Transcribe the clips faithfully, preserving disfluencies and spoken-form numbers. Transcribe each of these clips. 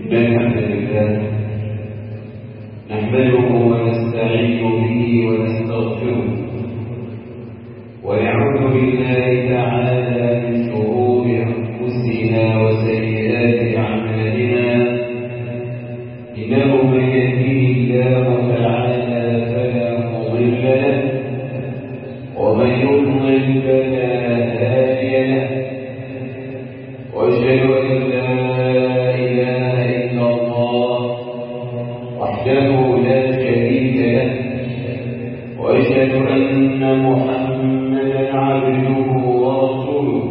إن الحمد لله نحمده ونستعين به ونستغفره ونعوذ بالله تعالى من شرور أنفسنا وسيئات أعمالنا إنه من يهده الله تعالى فلا مضل له ومن يضلل فلا هادي له وأشهد أن لا إله إلا الله وحده لا شريك له وأشهد أن محمدا عبده ورسوله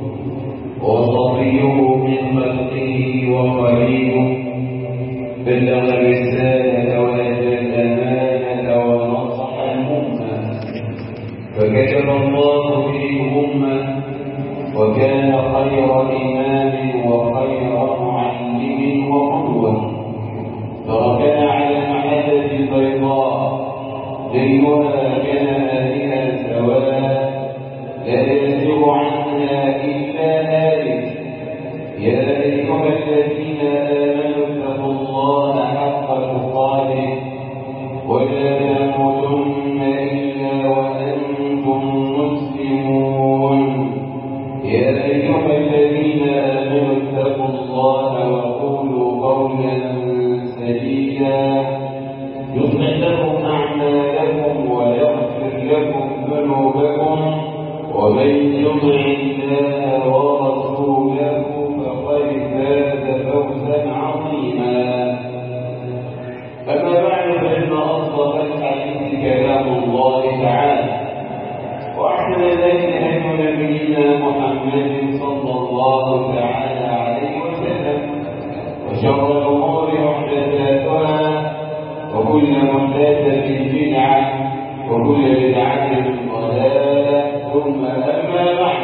وصفيه من خلقه وخليله بلغ الرسالة وأدى الأمانة ونصح الأمة فكتب الله به الأمة وكان خير إمام وخير معلم وقدوة تركنا على المحجة البيضاء ليلها كنهارها سواء لا يزيغ عنها إلا هالك يا أيها الذين آمنوا اتقوا الله حق تقاته ولا تموتن إلا وأنتم مسلمون يا أيها الذين آمنوا اتقوا الله وقولوا قولا سديدا يصلح لكم أعمالكم ويغفر لكم ذنوبكم ومن يطع الله ورسوله فقد فاز فوزا عظيما أما بعد فإن أصدق الحديث كلام الله تعالى وأحسن الهدي هدي نبينا محمد صلى الله تعالى عليه وسلم وشر الأمور محدثاتها وكل محدثة بدعة وكل بدعة ضلالة ثم أما بعد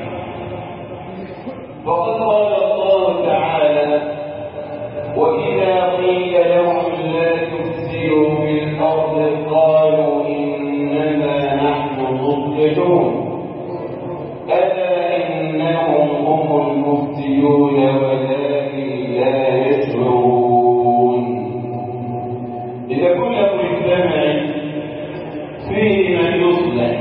فقد قال الله تعالى وإذا قيل لهم لا تفسدوا في الأرض قالوا إنما نحن مصلحون ألا إنهم هم المفسدون ولكن لا يشعرون إذا كنا في مجتمع فيه من يصلح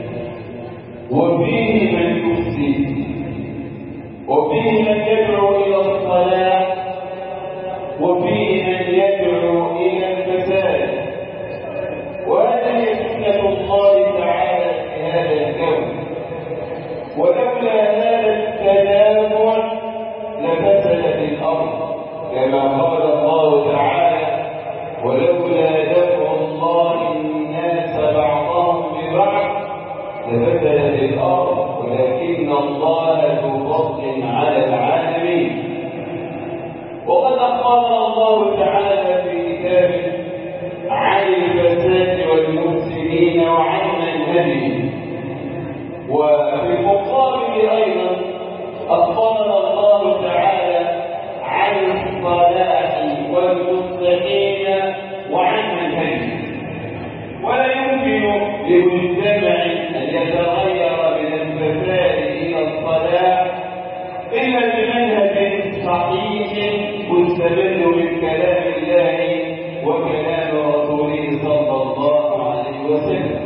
وفيه من يفسد وفيه من يدعو إلى الصلاح وفيه من يدعو إلى الفساد وهذه سنة الله تعالى في هذا الكون ولولا هذا التنازع لفسدت الأرض كما قال الله تعالى ولولا دفع الله الناس بعضهم ببعض لفسدت الأرض ولكن الله ذو فضل على العالمين وقد أخبرنا الله تعالى في كتابه عن الفساد والمفسدين وعن منهجهم وفي المقابل أيضا أخبرنا الله تعالى عن الصلاح والمصلحين وعن منهجهم ولا يمكن لمجتمع أن يتغير من الفساد إلى الصلاح إلا بمنهج صحيح مستمد من كلام الله وكلام رسوله صلى الله عليه وسلم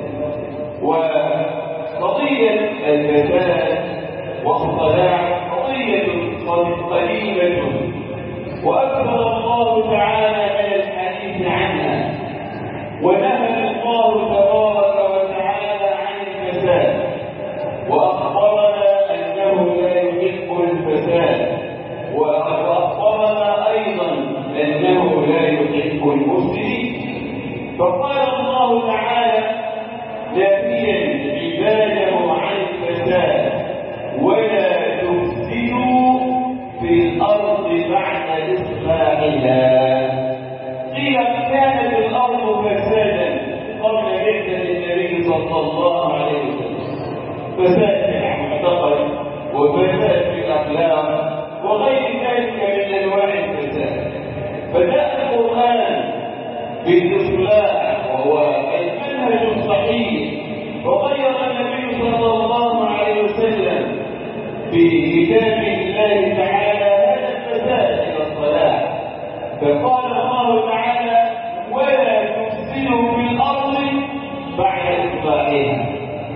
وقضية الفساد والصلاح قضية قديمة وأكثر الله تعالى من الحديث عنها ونهى الله تبارك وتعالى عن الفساد وأخبرنا أنه لا يحب الفساد وأخبرنا أيضا أنه لا يحب المفسدين فقال الله تعالى نافيا عباده عن الفساد ولا تفسدوا في الأرض بعد إصلاحها قيل كانت الأرض فسادا قبل بعثة النبي صلى الله عليه وسلم فساد في المعتقد وفساد في الأخلاق وغير ذلك من أنواع الفساد فجاء القرآن بالإصلاح وهو المنهج الصحيح وغير النبي صلى الله عليه وسلم في كتاب الله تعالى هذا الفساد إلى الصلاح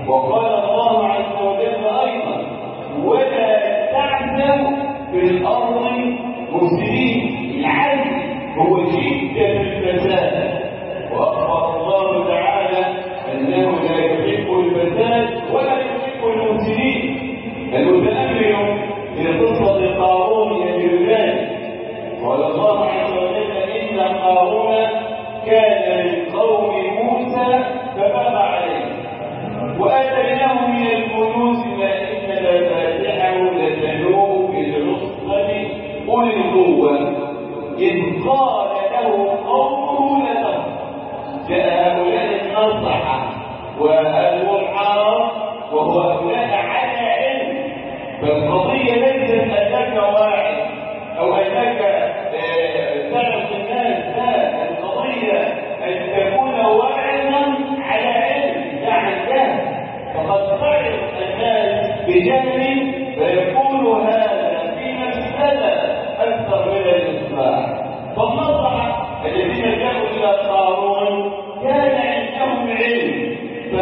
وقال الله عز وجل أيضا ولا تعثوا في الأرض مفسدين. العدل هو شدة الفساد، وأخبر الله تعالى أنه لا يحب الفساد ولا يحب المفسدين. المتأمل في قصة قارون يجد ذلك. قال الله عز وجل إن قارون كان من قوم موسى فبغى عليه وآتيناه من الكنوز ما إن مفاتحه لتنوء بالعصبة أولي القوة إذ قال له قومه لا تفرح. جاء هؤلاء النصحة والمحارب وهو هؤلاء على علم، فالقضية ليست أنك واعي أو أنك تعرف الناس، لا، القضية أن تكون واعظا على علم لا عن جهل. فقد تعرف الناس بجهل فيكون هذا في مفسدة أكثر من الإصلاح. فالنصحة الذين جاءوا إلى قارون كان عندهم علم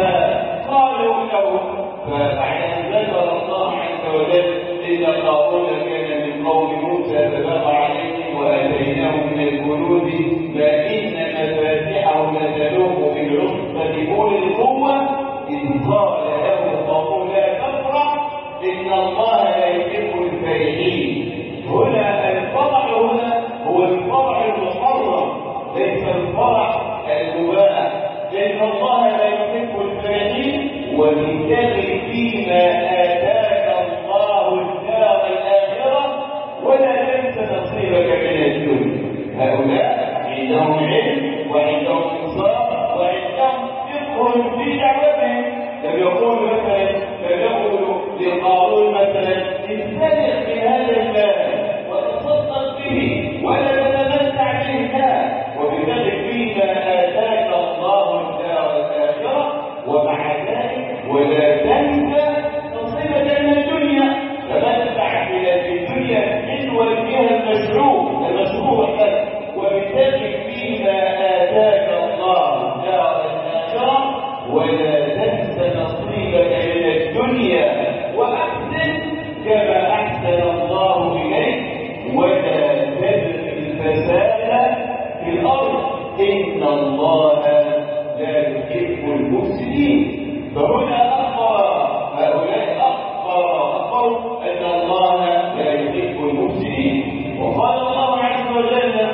فقالوا له، فبعد أن ذكر الله عز وجل إن قارون كان من قوم موسى فبغى عليهم وآتيناه من الكنوز ما إن مفاتحه لتنوء بالعصبة أولي القوة إذ قال له قومه لا تفرح إن الله لا يحب الفرحين. هنا الفرح هنا هو الفرح المحرم ليس الفرح المباح، لأن الله لا يحب الفرحين. وابتغ فيما آتاك الله الدار الآخرة ولا تنس نصيبك من الدنيا. هؤلاء عندهم علم وعندهم انصاف وعندهم فقه في دعوتهم. لم يقولوا مثلا لم يقولوا لقارون مثلا استمع في هذا المال وتصدق به ولا تتمتع به، لا، وبتغ فيما آتاك الله الدار الآخرة ومع ذلك ولا تنسى نصيبك من الدنيا. تمتع بلا في الدنيا من وجهها المشروع المشروع لك، وبتغ فيما آتاك الله الدار الآخرة ولا تنسى نصيبك من الدنيا وأحسن كما أحسن الله إليك ولا تبغ الفساد في الأرض إن الله لا يحب المفسدين. فهنا أخبر هؤلاء أخبر أخبروا أن الله لا يحب المفسدين. وقال الله عز وجل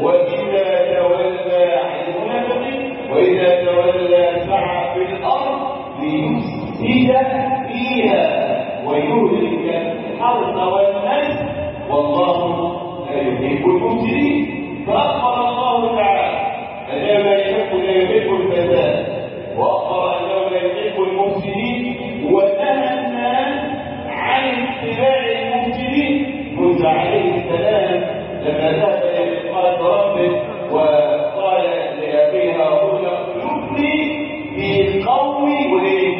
وإذا تولى عن المنافقين وإذا تولى سعى في الأرض ليفسد فيها ويهلك الحرث والنسل والله لا يحب المفسدين. فأخبر الله تعالى أنه لا يحب لا يحب الفساد، وأخبر أنه لا يحب المفسدين، ونهى الناس عن اتباع المفسدين. موسى عليه السلام لما ذهب إلى ميقات ربه وقال لأبيه هارون اخلفني في قومي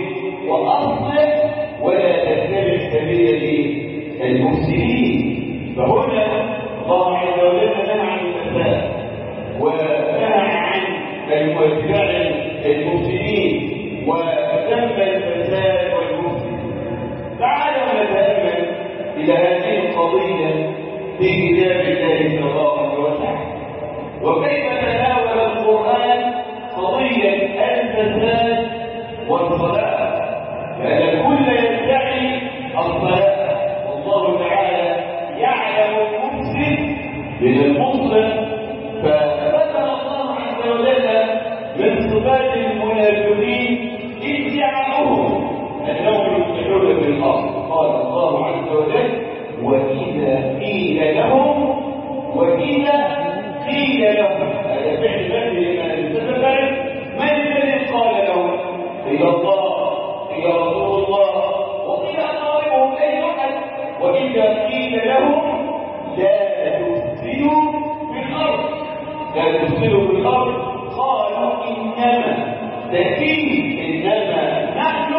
وأصلح ولا تتبع سبيل المفسدين. فهنا الله عز وجل نهى عن الفساد ونهى عن اتباع المفسدين وذم الفساد والمفسد. تعالوا نتأمل إلى هذه القضية في كتاب الله تبارك وتعالى، وكيف تناول القرآن قضية الفساد والصلاة. فإن الكل يدعي الصلاة، والله تعالى يعلم المفسد من المصلح. فذكر الله عز وجل من صفات المنافقين ادعاؤهم انهم يفسدون في الارض. قال الله عز وجل واذا قيل لهم واذا قيل لهم، هذا فعل مبني لما يستفعل. من الذي قال لهم؟ هي الله، هي رسول الله، وقيل اقاربهم اي احد. واذا قيل لهم لا تفسدوا في الارض لا تفسدوا في الارض قالوا انما تأكيد انما نحن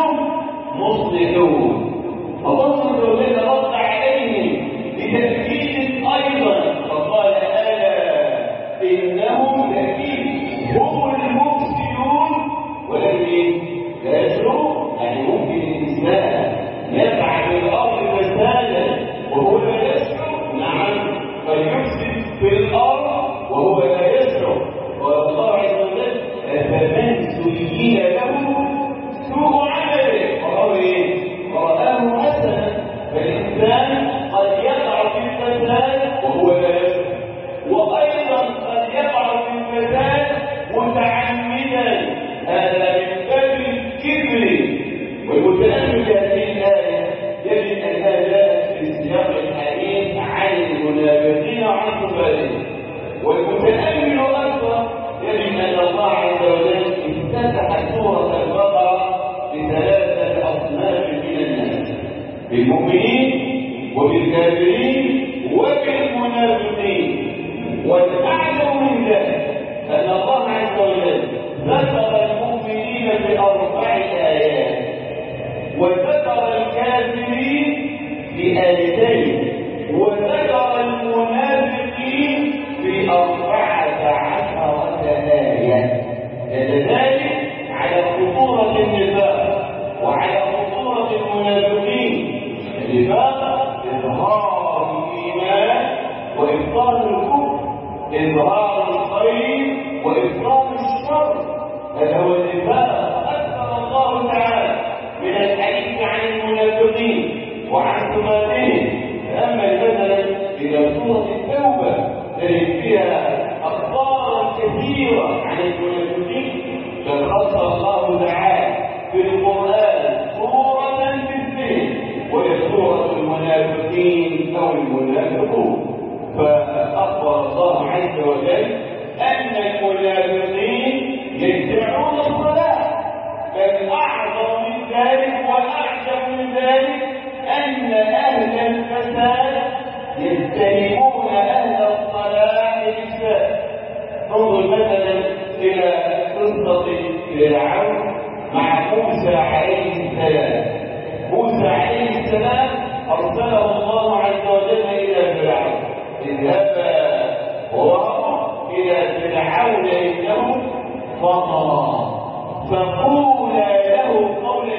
مصلحون. الله عز وجل رد عليهم بتأكيد ايضا فقال الا انهم تأكيد هم المفسدون ولكن لا يشعرون. يعني والمتأمل في هذه الآية يجد أنها جاءت في سياق الحديث عن المنافقين وعن كفارهم. والمتأمل أكثر يجد أن الله عز وجل افتتح سورة البقرة بثلاثة أصناف من الناس: بالمؤمنين وبالكافرين وبالمنافقين. والأعلم من ذلك أن الله عز وجل ذكر المؤمنين بأربع آيات وذكر الكافرين بآيتين وذكر المنافقين بأربعة عشرة آية. ذلك على خطورة النفاق وعلى خطورة المنافقين. النفاق إظهار الإيمان وإبطال الكفر، إظهار الخير وإبطال الشر. هذا هو النفاق. أكثر الله تعالى من الحديث عن المنافقين وعن صفاتهم. تأمل مثلا إلى سورة التوبة تجد فيها أخبارا كثيرة عن المنافقين. بل خص الله تعالى في القرآن سورة باثنين وهي سورة المنافقين أو المنافقون. فأخبر الله عز وجل أن المنافقين يدعون الصلاة. بل أعظم من ذلك وأعجب من ذلك أن أهل الفساد يتهمون أهل الصلاة بالفساد. انظر مثلا إلى قصة فرعون مع موسى عليه السلام. موسى عليه السلام أرسله الله عز وجل إلى فرعون: اذهبا وراءه إلى فرعون إنه طغى فقولا له قولا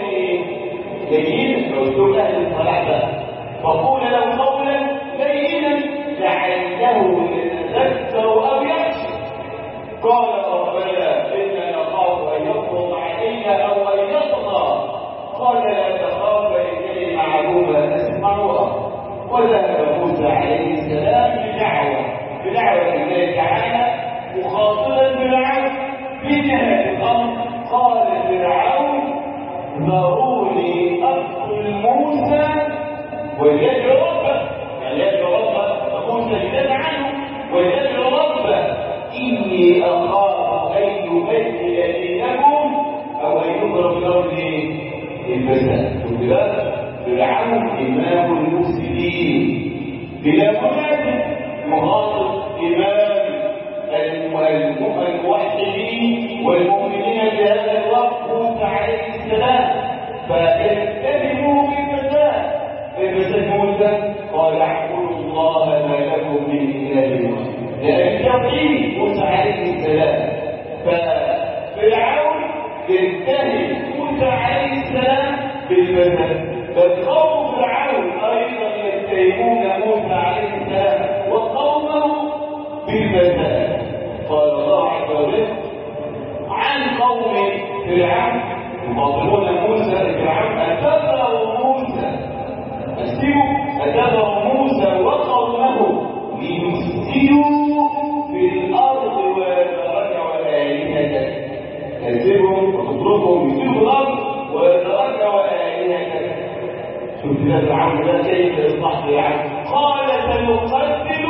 لينا. واسلوب أهل الصلاة فقولا له قولا لينا لعله يتذكر أو يخشى. قال ربنا إنا نخاف أن يفرط علينا أو أن يطغى. قال لا تخاف إنني معكما أسمع وأرى. وذهب موسى عليه السلام بدعوة بدعوة الله تعالى مخاطبا فرعون في نهاية الأمر. قال فرعون: ذروني أقتل موسى وليدعو ربه. يعني يدعو ربه فموسى جلد عنه وليدعو ربه إني أخاف أن يبدل دينكم أو أن يضرب الأرض الفساد. وبذلك فرعون إمام المفسدين بلا منافق يخاطب إمام الموحدين والمؤمنين بهذا الوقت موسى عليه السلام. فيتهموا بالفساد. فالفساد موسى قال: اعبدوا الله ما لكم من إله غيره. لأن التوحيد موسى عليه السلام. ففرعون يتهم موسى عليه السلام بالفساد. بل قوم فرعون ايضا يتهمون موسى عليه السلام وقومه بالفساد. قال الله عز وجل عن قوم فرعون يخاطبون موسى فرعون: اتذر موسى اسلموا اتذر موسى وقومه ليفسدوا في الارض ويترك والهتك. تسيبهم وتتركهم يسيروا في الارض ويترك والهتك. شوف كده فرعون ده كيف يصلح فرعون. قال: سنقتل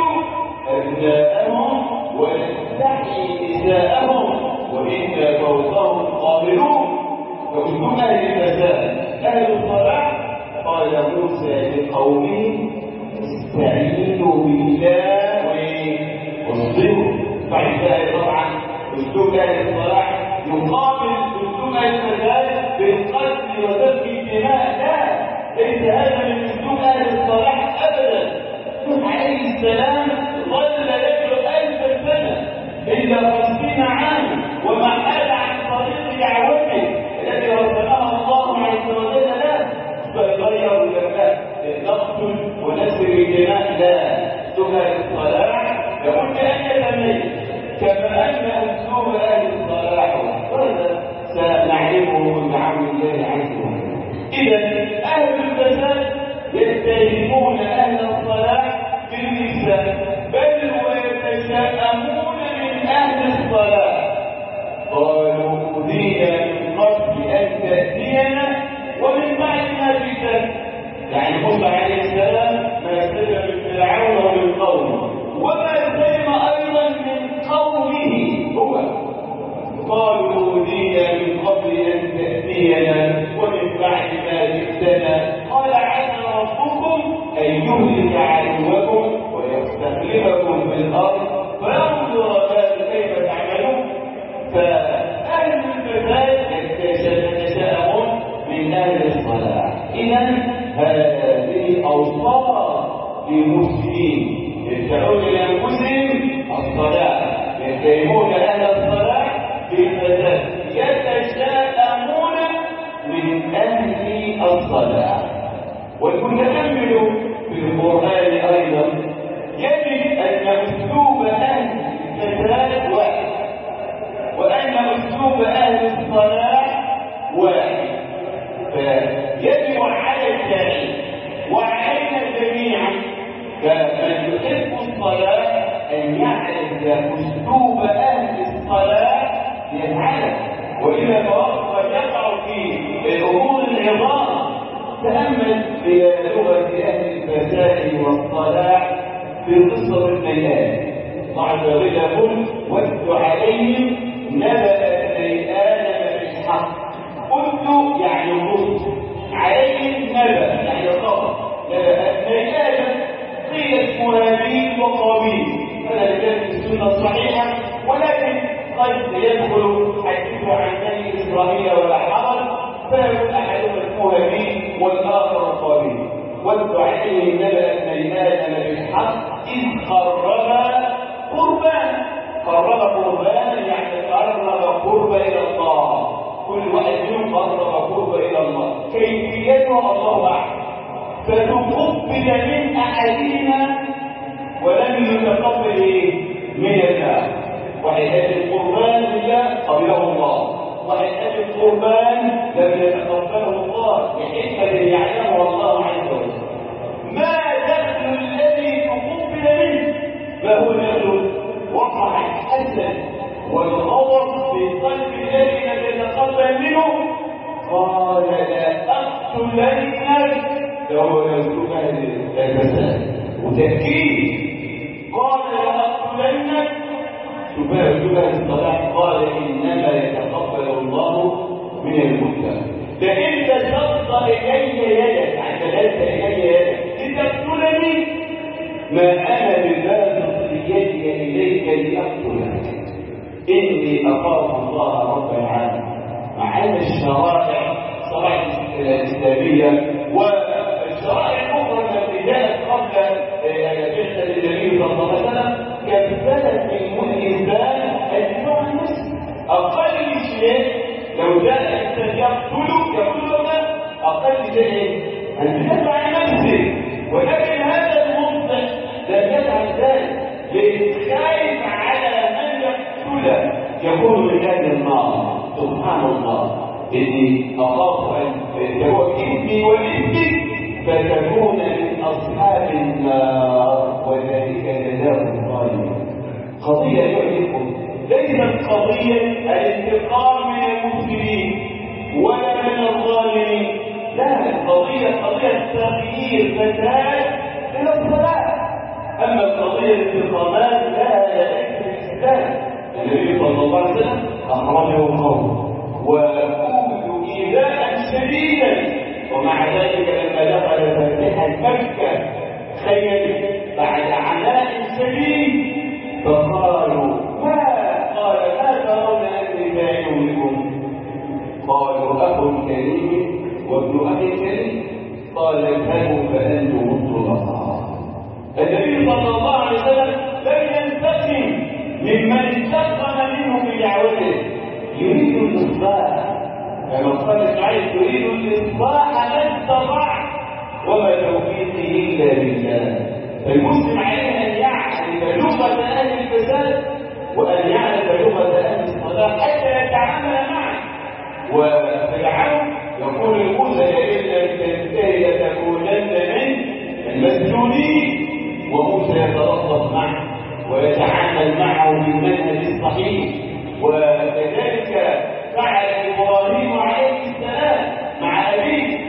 أبناءهم ونستحيي نساءهم وإنا فوقهم قاهرون. فكلهم أهل الفساد أهل الصلاح. قال موسى لقومه: استعينوا بالله واصبروا. فإذا طبعا أسلوب أهل الصلاح يقابل أسلوب أهل الفساد بالقتل وسفك الدماء. لا، ليس هذا من أسلوب أهل الصلاح أبدا. نوح عليه السلام ظل يدعو ألف سنة إلا خمسين عاما وما حال عن طريق دعوته التي رسمها الله عز وجل له. فغيروا لله نقتل ونسر الدماء. لا، سهل الصلاح لابد أن يتميز كما أن أسلوب أهل الصلاح وهذا سنعرفه بعون الله عز وجل. إذا أهل الفساد يتهمون أهل الصلاح بالنساء بل ويتشائمون من أهل الصلاح. قالوا: أوذينا من قبل أن تأتينا ومن بعد ما فتن، يعني موسى عليه السلام ما سلم من فرعون ومن قومه، وما سلم ايضا من قومه هو. قالوا اوذينا من قبل ان تاتينا ومن بعد ما جئتنا، قال عسى ربكم ان يهلك عدوكم ويستخلفكم في الارض فينظر كيف تعملون. فاهل الفساد يتشاءمون من اهل الصلاح. اذا هذه اوصاف للمسلمين يدعون لانفسهم الصلاح، يتهمون اهل الصلاح بالفساد، يتشاءمون من اهل الصلاح. والمتامل في القران ايضا يجد ان اسلوب اهل الفساد واحد، وان اسلوب اهل الصلاح واحد. فيجب على الداعي وعلينا جميعا كمن يحب الصلاح ان يعرف اسلوب اهل الصلاح يفعله، واذا توقف يقع في الامور العظام. تامل في لغه اهل الفساد والصلاح في قصه النيان. الله عز وجل يقول: واتل عليهم نبأ ابني آدم بالحق. قلت يعني الرسل، عليهم نبأ يعني خبر. نبأ ابني آدم قيل اسمه هابيل وقابيل، هذا كان في السنة الصحيحة، ولكن قد يدخل حديث عن بني إسرائيل ولا حرج، فيقول أحدهما اسمه هابيل والآخر قابيل. واتل عليهم نبأ ابني آدم بالحق إذ قربا قربان. قرب قربانا يعني قرب قرب الى الله، كل واحد منهم قرب قرب الى الله، كيفيتها الله اعلم. فتقبل من احدهما ولم يتقبل من الله. واحد اتى القربان لله قبله الله، واحد اتى القربان لم يتقبله الله بحكمه يعلمها الله عز وجل. ما دخل الذي تقبل منه؟ ما هو دخل؟ وقع الحسد والغضب في قلب الذي لم يتقبل منه، قال لأقتلنك. فهو يسلك الفساد وتأكيد، قال لأقتلنك. شبه شبه الصلاح، قال إنما يتقبل الله من المتقين. فإن بسطت إلي يدك، عجلت إلي يدك لتقتلني، ما أنا بباسط يدي إليك لأقتلك، إني أخاف الله رب العالمين. مع أن الشرائع الشرائع الإسلامية والشرائع الأخرى التي جاءت قبل بعثة النبي صلى الله عليه وسلم كفلت للإنسان الدفاع عن نفسه. أقل شيء لو جاء الإنسان يقتلك يقتلك أقل شيء أن تدافع عن نفسه، ولكن هذا المنطق لم يفعل ذلك، خايف على من يقتله يكون من اهل النار. سبحان الله، اني اخاف ان تكون اثمي واثمك فتكون من اصحاب النار وذلك جزاء الظالمين. قضيه يعجبكم ليست قضيه الانتقام من المسلمين ولا من الظالمين، لا، القضيه قضيه تغيير فساد الى الصلاه. أما القضية الانتقامات لا ليس في الإسلام. النبي صلى الله عليه وسلم أخرجه قومه وأوذوا إيذاء شديدا، ومع ذلك لما دخل فاتحا مكة خيل بعد عناء شديد فقالوا ما قال ما ترون أني فاعل بكم؟ قالوا أخ كريم وابن أخي كريم. قال اذهبوا فأنتم الطلقاء. النبي صلى الله عليه وسلم لم ينتقم ممن انتقم منه بدعوته، يريد الاصلاح. كما قال اسماعيل يريد الاصلاح ما استطاع وما توفيقه الا بالله. فالمسلم عليه ان يعرف لغه اهل الفساد وان يعرف لغه اهل الصلاح حتى يتعامل معه. وفرعون يقول لموسى لئن لم تنتهي لتكونن من المسجونين، وموسى يتلطف معه ويتعامل معه بالمنهج الصحيح. وكذلك فعل ابراهيم عليه السلام مع ابيه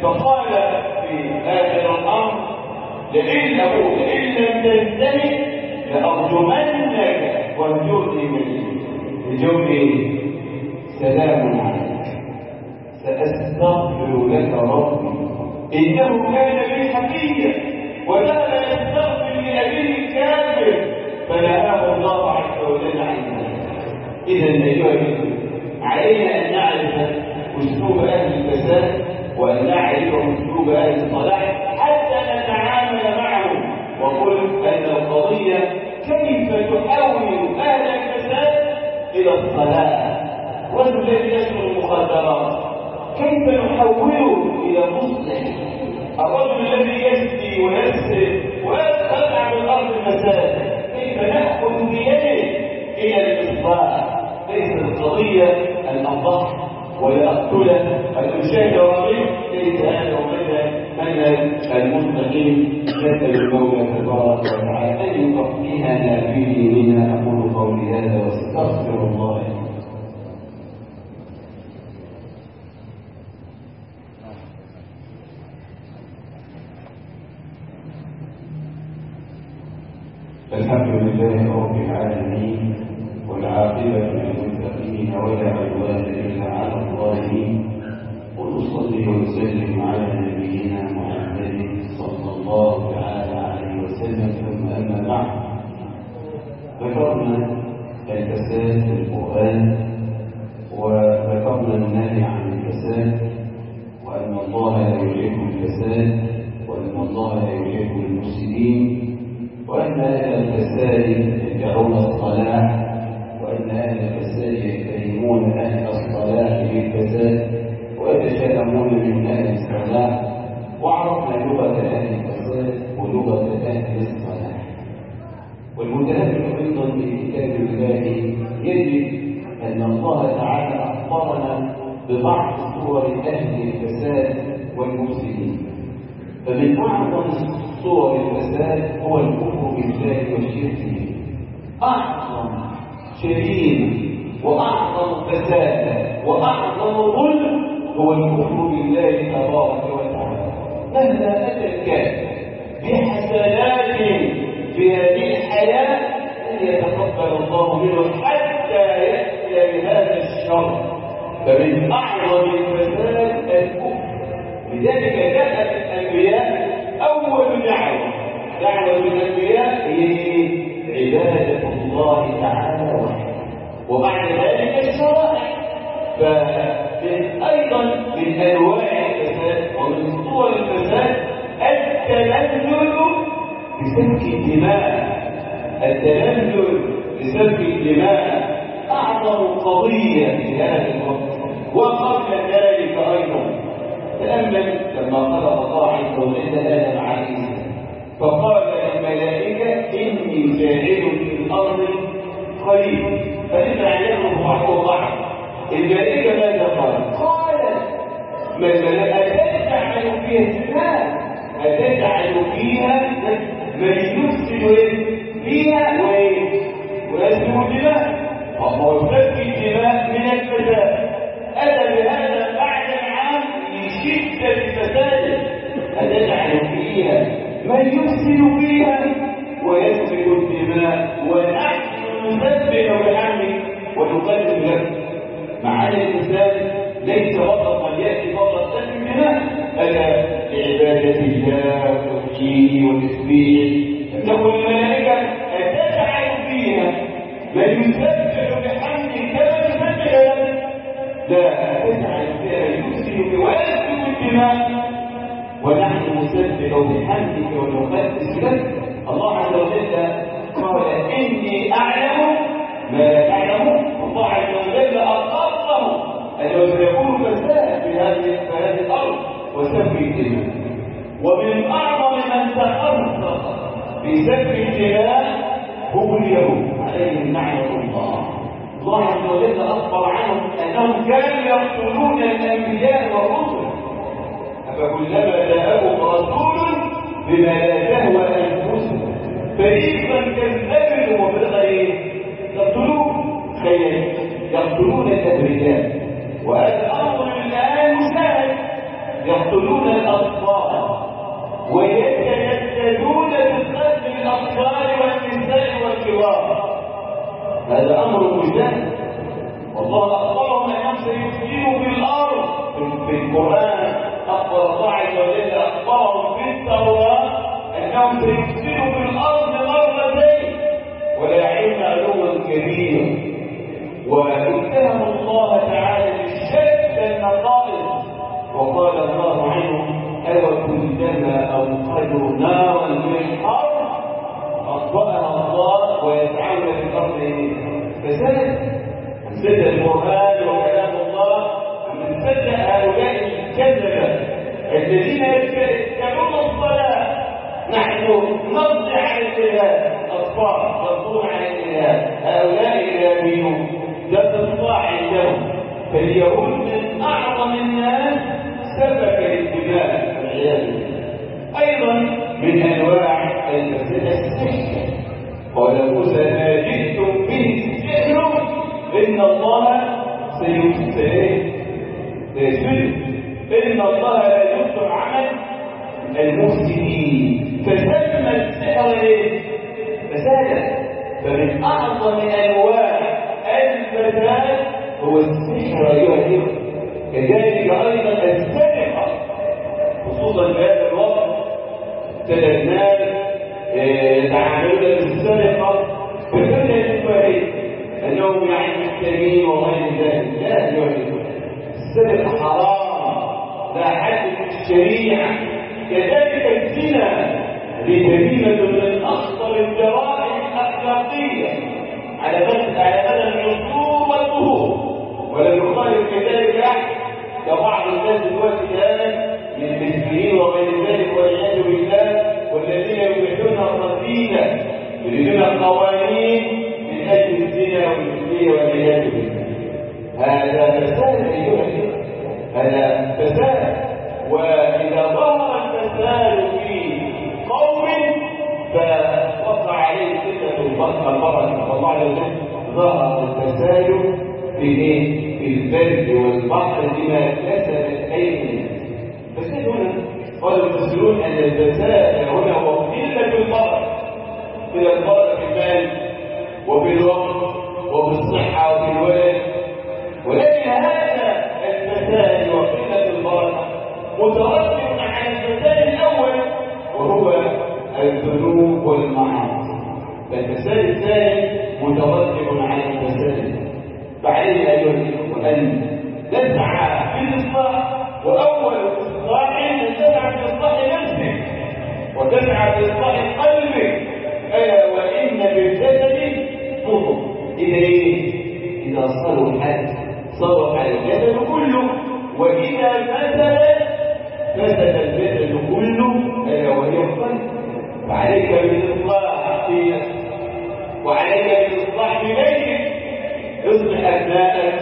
فقال في آخر الأمر لئن أقول لئن لم تنتهي لأرجمنك وارجعني مني. الجملة سلام عليك سأستغفر لك ربي إنه كان بي حفيا وذهب يستغفر لأبيه الكافر فنهاه الله عز وجل عنه. إذا أيها الأخوة علينا أن نعرف أسلوب أهل الفساد وأن نعرف أسلوب أهل الصلاح حتى نتعامل معهم. وقل أن القضية كيف تحول أهل الفساد إلى الصلاح، والذي يشرب المخدرات كيف نحوله إلى مصلح، الرجل الذي يسري ويسرق ويدفع بالأرض الفساد كيف نأخذ بيده إلى الإصلاح. ليس القضية أن أضح ولا أقتله أن أشاهد ربي، ليس هذا ومدى منهج المستقيم. نسأل المولى تبارك وتعالى أن يفقهنا في ديننا. أقول قولي هذا واستغفر الله لي. الحمد لله رب العالمين والعاقبة للمتقين ولا عدوان إلا على الظالمين، وأصلي وأسلم على نبينا محمد صلى الله تعالى عليه وسلم. ثم أما بعد، ذكرنا الفساد في القرآن وذكرنا النهي عن الفساد وأن الله لا يحب الفساد وأن الله لا يحب المفسدين، وأن أهل الفساد يدعون الصلاح، وأن أهل الفساد يتهمون أهل الصلاح بالفساد ويتشائمون من أهل الصلاح. وعرفنا لغة أهل الفساد ولغة أهل الصلاح. والمتأمل أيضا في كتاب الله يجد أن الله تعالى أخبرنا ببعض صور أهل الفساد والمفسدين. فمن أعظم صور الفساد هو الكفر بالله والشرك به. أعظم شرير وأعظم فساد وأعظم ظلم هو الكفر بالله تبارك وتعالى. مهما أتى الكافر بحسنات في هذه الحياة لن يتقبل الله منه حتى يأتي بهذا الشر. فمن أعظم الفساد الكفر. لذلك جاء الأنبياء أول دعوة دعوة الأنبياء هي عبادة الله تعالى وحده، وبعد ذلك الشرائع. فأيضا من أنواع الفساد ومن صور الفساد التلذذ بسفك الدماء. التلذذ بسفك الدماء أعظم قضية في هذا الوقت. وقبل ذلك أيضا تأمل لما خلق الله عز وجل آدم عليه السلام فقال للملائكة إني جاعل في الأرض خليفة. فإذا علمه بعض بعض الملائكة ماذا قال؟ قال ما الملائكة أتجعل فيها الدماء أتجعل فيها من يفسد فيها ويسلم الدماء. فهو سفك الدماء من الفساد. أتى بهذا بعد العام لشدة فساده. أتجعل فيها من يفسد فيها ويسفك الدماء ونحن نسبح بحمدك ونقدم لك. مع أن الإنسان ليس فقط من يأتي فقط سفك الدماء، ألا لعبادة الله وتوحيده وتسبيحه. تقول الملائكة أتجعل فيها من يسبح بحمدك كما تسبح لك؟ لا، تجعل فيها يفسد ويسفك الدماء ونحن نسبح بحمدك ونقدس لك. الله عز وجل قال إني أعلم ما لا تعلمون. الله عز وجل أخبره أنه سيكون فساد في هذه الأرض وسفك الدماء. ومن أعظم من تخصص في سفك الدماء هم اليهود عليهم لعنة الله. الله عز وجل أخبر عنهم أنهم كانوا يقتلون الأنبياء والرسل. أفكلما جاءهم رسول بما لا تهوى أنفسهم فريقا كذبوا وبالغير يقتلون خير يقتلون الأبرياء. وهذا أمر الآن مشاهد. ويقتلون الأطفال ويتجسدون بقتل الأطفال والنساء والكبار. هذا أمر مجتهد، والله أخبرهم أنهم سيفسدوا في الأرض. في القرآن أخبر الله عز وجل أخبرهم في التوراة أنهم سيفسدوا في الأرض مرتين ولا يعلمون علوا كبيرا، واتهموا الله تعالى بشتى النقائص. وقال الله عنهم: أو كلما أوقدوا نارا للحرب أطفأها الله ويسعون في الأرض فساد. من صدق القرآن وكلام الله، من صدق هؤلاء الكذبة الذين يتبعون الصلاة. نحن نقضي على الإله، أطفال يقضون على الإله، هؤلاء إلهيون لا تطلع عندهم. فاليهود من أعظم الناس سفك الدماء والعياذ بالله. أيضا من أنواع الفساد السحر. قال موسى: ما جئتم به سحر إن الله سيسجد، إن الله لا يصلح عمل المفسدين. فسمى السحر فسادا. فمن أعظم أنواع الفساد هو السحر أيها الإخوة. كذلك أيضا السرقة، خصوصا في هذا الوقت ابتدى الناس يتعاملون بالسرقة بكل الفوائد أنهم يعني محتاجين وغير ذلك. لا أيها الإخوة، السرقة حرام لا حد في الشريعة. كذلك الزنا لجريمة من أخطر الجرائم الأخلاقية على مدى على مدى العصور والظهور، ولا يخالف كذلك أحد كبعض الناس دلوقتي الآن من المسلمين وغير ذلك والعياذ بالله، والذين يبيحون الرذيلة يريدون القوانين من أجل الزنا والمثلية والعياذ بالله. هذا فساد أيها الإخوة، هذا فساد. وإذا ظهر الفساد في قوم فوقع عليه فتنة البركة. الله عز وجل ظهر الفساد في ايه؟ في البر والبحر بما كسبت ايدي الناس. الفساد هنا قال المفسرون ان الفساد هنا هو قله البركه، قله البركه في المال وفي الوقت وفي الصحه وفي الولد. ولكن هذا الفساد وقله البركه مترتب على الفساد الاول وهو الذنوب والمعاصي، فالفساد الثاني مترتب على الفساد. فعلينا ايها الاخوه ان نسعى في الاصلاح، واول اصلاح ان تسعى في اصلاح نفسك وتسعى في اصلاح قلبك. الا وان بالجسد مضغه، اذا ايه؟ اذا صلحت صلح الجسد كله، واذا فسدت فسد الجسد كله، الا وهي القلب. فعليك بالاصلاح في نفسك وعليك بالاصلاح في بيتك. اصلح ابنائك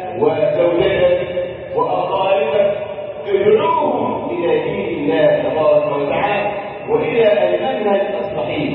وزوجتك واقاربك، ادعوهم الى دين الله تبارك وتعالى والى المنهج الصحيح.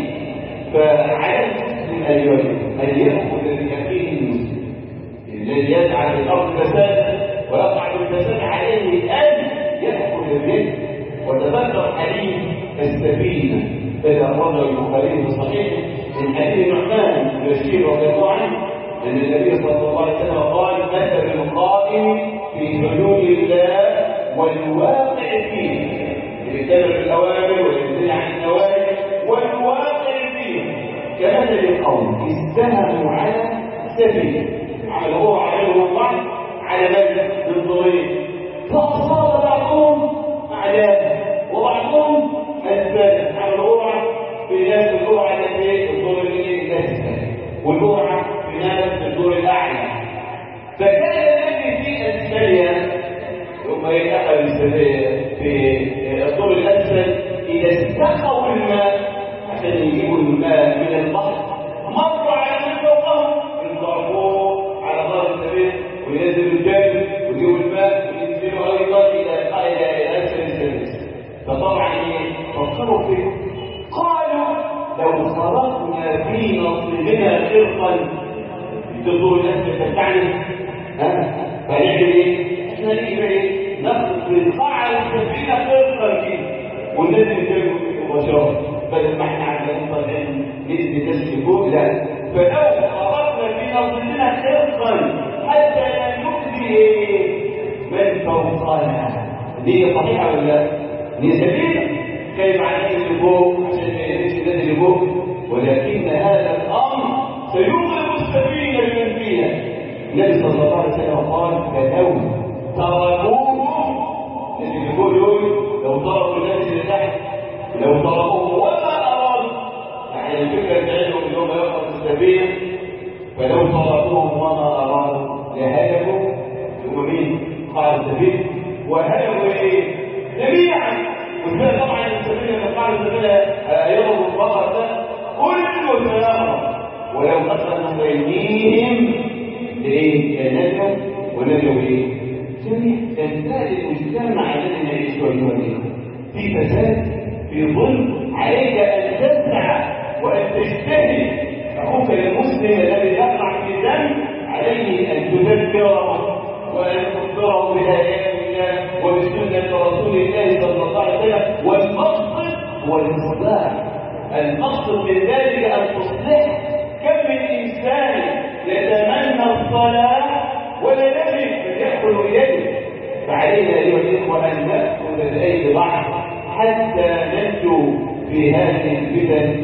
فعلى المسلم ايها ان ياخذ باخيه المسلم الذي يسعى في الارض فسادا ويقع بالفساد عليه ان ياخذ بيده. وتذكر حديث السفينه الذي اخرجه البخاري في صحيحه من حديث النعمان بن بشير رضي الله عنه ان النبي صلى الله عليه وسلم قال: مثل القائم في حدود الله والواقع فيه، يتبع الاوامر وينتهي عن النواهي والواقع فيه، كمثل القوم استهموا على سفينه، عملوها عليهم بعض على مجد من طريق، فاصاب بعضهم اعلام وبعضهم اسفل. عملوها في ناس الجوع على ايه؟ الدور الاسفل، والجوع في ناس الدور الاعلى. فكان الذي في اسفلها ثم يتأخذ في الدور الاسفل اذا استقوا الماء عشان يجيبوا الماء من البحر، مروا على من فوقهم، يضربوه على ظهر السفينه وينزلوا الجبل ويجيبوا الماء وينزلوا ايضا الى الى اسفل السفينه. فطبعا فكروا فيه، قالوا: لو خرقنا في نصيبنا خرقا تدور الاسفل تستعني، ها فنعمل ايه؟ احنا نيجي ايه؟ نخرج في قاع السفينه والناس اللي كانوا مباشرة بدل ما احنا عمالين طالعين نسبة الناس اللي فوق لا. فلو خرجنا في نظرنا حرصا حتى لا نؤذي من فوقنا، دي صحيحة ولا لا؟ دي سبيلة خايف على اللي فوق عشان ما يأذيش الناس اللي فوق، ولكن هذا الأمر سيغلق السبيل لمن فيها. النبي صلى الله عليه وسلم قال فلو تركوهم اللي بيقول لو ضربوا الناس اللي تحت لو ضربوهم وما أرادوا، يعني الفكرة بتاعتهم اللي هم يقرأوا السبيل فلو ضربوهم وما أرادوا لهلكوا هم مين؟ قال السبيل وهلكوا ايه؟ جميعا. وده طبعا السبيل لما قال السبيل يضرب البقر ده كله سيهرب ولو أخذ بينهم ايه؟ جنتهم ونجوا ايه؟ جميع تزداد المجتمع الذي نعيش فيه في فساد في ظلم. عليك ان تسعى وان تجتهد. اخوك المسلم الذي يقع في ذنب عليه ان تذكره وان تخبره بايات الله وبسنه رسول الله صلى الله عليه وسلم. والمقصد هو الاصلاح. المقصد من ذلك ان تصلح. كم من انسان يتمنى الصلاه ولا يجد يأكل بيده. فعلينا أيها الإخوة أن نأخذ بأيدي بعض حتى ننجو في هذه الفتن.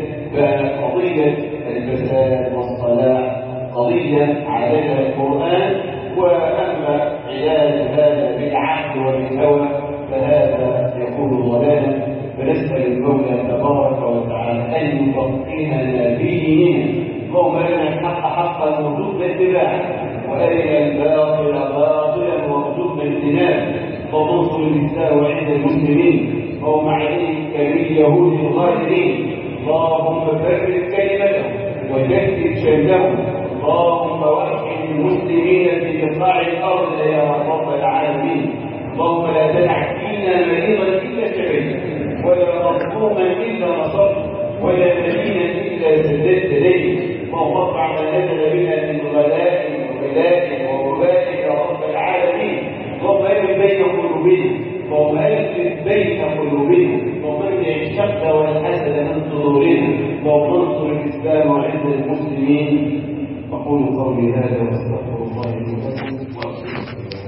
فقضية الفساد والصلاح قضية عليها القرآن، وأما علاج هذا بالعقل وبالهوى فهذا يكون ضلالا. فنسأل المولى تبارك وتعالى أن يفقهنا في ديننا. اللهم أرنا الحق حقا وارزقنا اتباعه وأرنا الباطل باطلا وارزقنا اجتنابه. وانصر الإسلام عند المسلمين اللهم عليك باليهود الغادرين. اللهم فرق كلمتهم وجدد شملهم. اللهم وحد المسلمين في بقاع الأرض يا رب العالمين. اللهم لا تدع فينا مريضا إلا شفيته ولا مظلوما إلا نصرته ولا مدينا إلا سددت إليه. اللهم ارفع ما نزل بنا من غلاء وبلاء ووباء يا رب العالمين. اللهم ألف بين قلوبنا اللهم ألف بين قلوبنا اللهم ارجع الشق والحسد من صدورنا اللهم انصر الإسلام وعز المسلمين. أقول قولي هذا واستغفر الله لي ولكم.